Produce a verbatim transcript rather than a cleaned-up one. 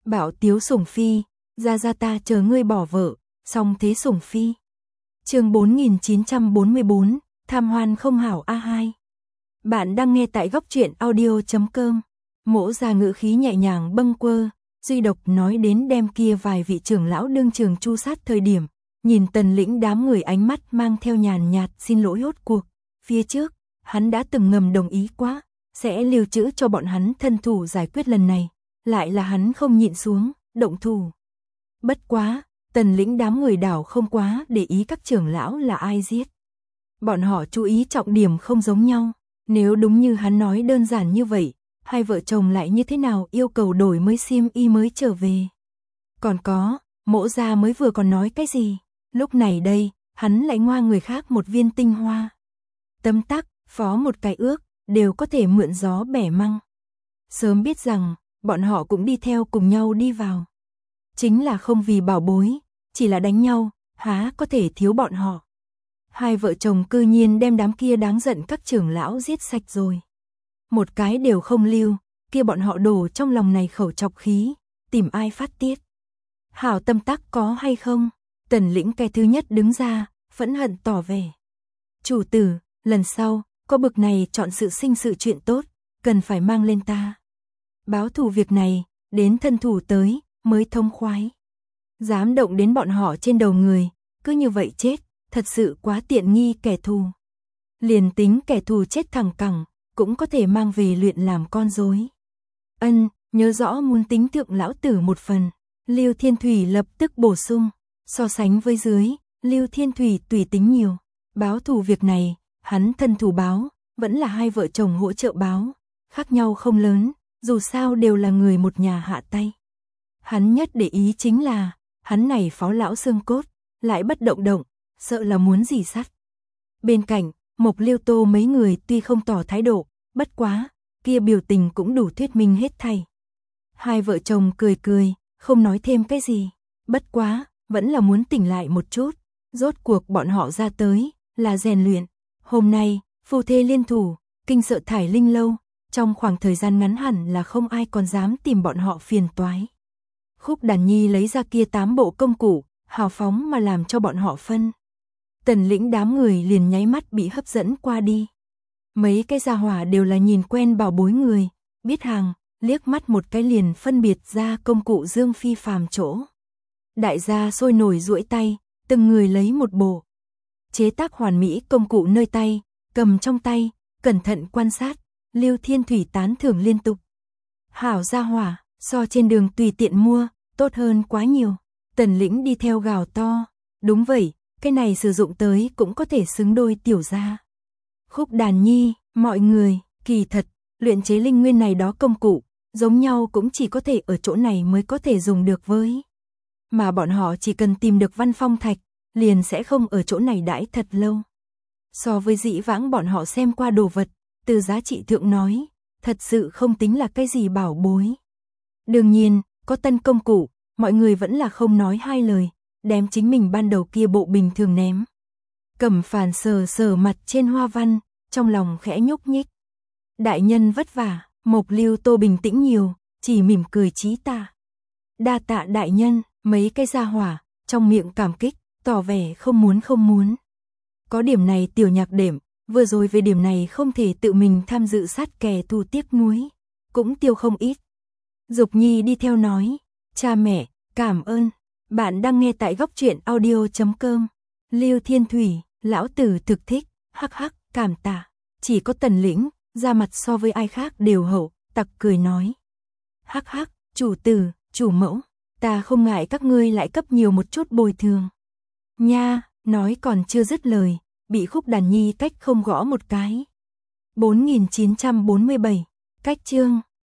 Bảo Tiếu Sủng Phi, ra ra ta chờ ngươi bỏ vợ, song thế Sủng Phi. Chương bốn nghìn chín trăm bốn mươi bốn, tham hoan không hảo a hai. Bạn đang nghe tại góc truyện audio chấm com. Mỗ ra ngữ khí nhẹ nhàng bâng quơ, duy độc nói đến đem kia vài vị trưởng lão đương trường chu sát thời điểm, nhìn Tần Lĩnh đám người ánh mắt mang theo nhàn nhạt xin lỗi hốt cuộc. Phía trước, hắn đã từng ngầm đồng ý quá, sẽ lưu trữ cho bọn hắn thân thủ giải quyết lần này, lại là hắn không nhịn xuống, động thủ. Bất quá, Tần Lĩnh đám người đảo không quá để ý các trưởng lão là ai giết. Bọn họ chú ý trọng điểm không giống nhau, nếu đúng như hắn nói đơn giản như vậy, hai vợ chồng lại như thế nào yêu cầu đổi mới xiêm y mới trở về. Còn có, Mỗ gia mới vừa còn nói cái gì, lúc này đây, hắn lại ngoa người khác một viên tinh hoa. Tấm tắc, phó một cái ước, đều có thể mượn gió bẻ măng. Sớm biết rằng, bọn họ cũng đi theo cùng nhau đi vào. Chính là không vì bảo bối, chỉ là đánh nhau, há có thể thiếu bọn họ. Hai vợ chồng cư nhiên đem đám kia đáng giận các trưởng lão giết sạch rồi. Một cái đều không lưu, kia bọn họ đổ trong lòng này khẩu chọc khí, tìm ai phát tiết. Hảo tâm tắc có hay không? Tần Lĩnh cái thứ nhất đứng ra, phẫn hận tỏ vẻ. Chủ tử, lần sau, có bực này chọn sự sinh sự chuyện tốt, cần phải mang lên ta. Báo thù việc này, đến thân thủ tới, mới thông khoái. Dám động đến bọn họ trên đầu người, cứ như vậy chết, thật sự quá tiện nghi kẻ thù. Liền tính kẻ thù chết thẳng cẳng, cũng có thể mang về luyện làm con rối. Ân, nhớ rõ muốn tính thượng lão tử một phần. Lưu Thiên Thủy lập tức bổ sung, so sánh với dưới, Lưu Thiên Thủy tùy tính nhiều. Báo thù việc này, hắn thân thủ báo, vẫn là hai vợ chồng hỗ trợ báo, khác nhau không lớn, dù sao đều là người một nhà hạ tay. Hắn nhất để ý chính là, hắn này phó lão xương cốt, lại bất động động, sợ là muốn gì sắt. Bên cạnh, Mộc Liêu Tô mấy người tuy không tỏ thái độ, bất quá, kia biểu tình cũng đủ thuyết minh hết thảy. Hai vợ chồng cười cười, không nói thêm cái gì, bất quá, vẫn là muốn tỉnh lại một chút, rốt cuộc bọn họ ra tới, là rèn luyện. Hôm nay, phu thê liên thủ, kinh sợ thải linh lâu, trong khoảng thời gian ngắn hẳn là không ai còn dám tìm bọn họ phiền toái. Khúc Đàn Nhi lấy ra kia tám bộ công cụ, hào phóng mà làm cho bọn họ phân. Tần Lĩnh đám người liền nháy mắt bị hấp dẫn qua đi. Mấy cái gia hỏa đều là nhìn quen bảo bối người, biết hàng, liếc mắt một cái liền phân biệt ra công cụ dương phi phàm chỗ. Đại gia sôi nổi duỗi tay, từng người lấy một bộ. Chế tác hoàn mỹ công cụ nơi tay, cầm trong tay, cẩn thận quan sát, Lưu Thiên Thủy tán thưởng liên tục. Hảo gia hỏa, so trên đường tùy tiện mua, tốt hơn quá nhiều. Tần Lĩnh đi theo gào to, đúng vậy, cái này sử dụng tới cũng có thể xứng đôi tiểu gia. Khúc Đàn Nhi, mọi người, kỳ thật, luyện chế linh nguyên này đó công cụ, giống nhau cũng chỉ có thể ở chỗ này mới có thể dùng được với. Mà bọn họ chỉ cần tìm được văn phong thạch, liền sẽ không ở chỗ này đãi thật lâu. So với dĩ vãng bọn họ xem qua đồ vật, từ giá trị thượng nói, thật sự không tính là cái gì bảo bối. Đương nhiên, có tân công cụ, mọi người vẫn là không nói hai lời, đem chính mình ban đầu kia bộ bình thường ném. Cẩm Phàn sờ sờ mặt trên hoa văn, trong lòng khẽ nhúc nhích. Đại nhân vất vả, Mộc Liêu Tô bình tĩnh nhiều, chỉ mỉm cười chí tạ. Đa tạ đại nhân, mấy cái gia hỏa, trong miệng cảm kích, tỏ vẻ không muốn không muốn. Có điểm này tiểu nhạc đệm, vừa rồi về điểm này không thể tự mình tham dự sát kẻ thù tiếc nuối, cũng tiêu không ít. Dục Nhi đi theo nói, cha mẹ, cảm ơn, bạn đang nghe tại góc truyện audio chấm com. Lưu Thiên Thủy, lão tử thực thích, hắc hắc, cảm tạ. Chỉ có Tần Lĩnh, ra mặt so với ai khác đều hậu, tặc cười nói. Hắc hắc, chủ tử, chủ mẫu, ta không ngại các ngươi lại cấp nhiều một chút bồi thường. Nha, nói còn chưa dứt lời, bị Khúc Đàn Nhi cách không gõ một cái. bốn nghìn chín trăm bốn mươi bảy, cách chương.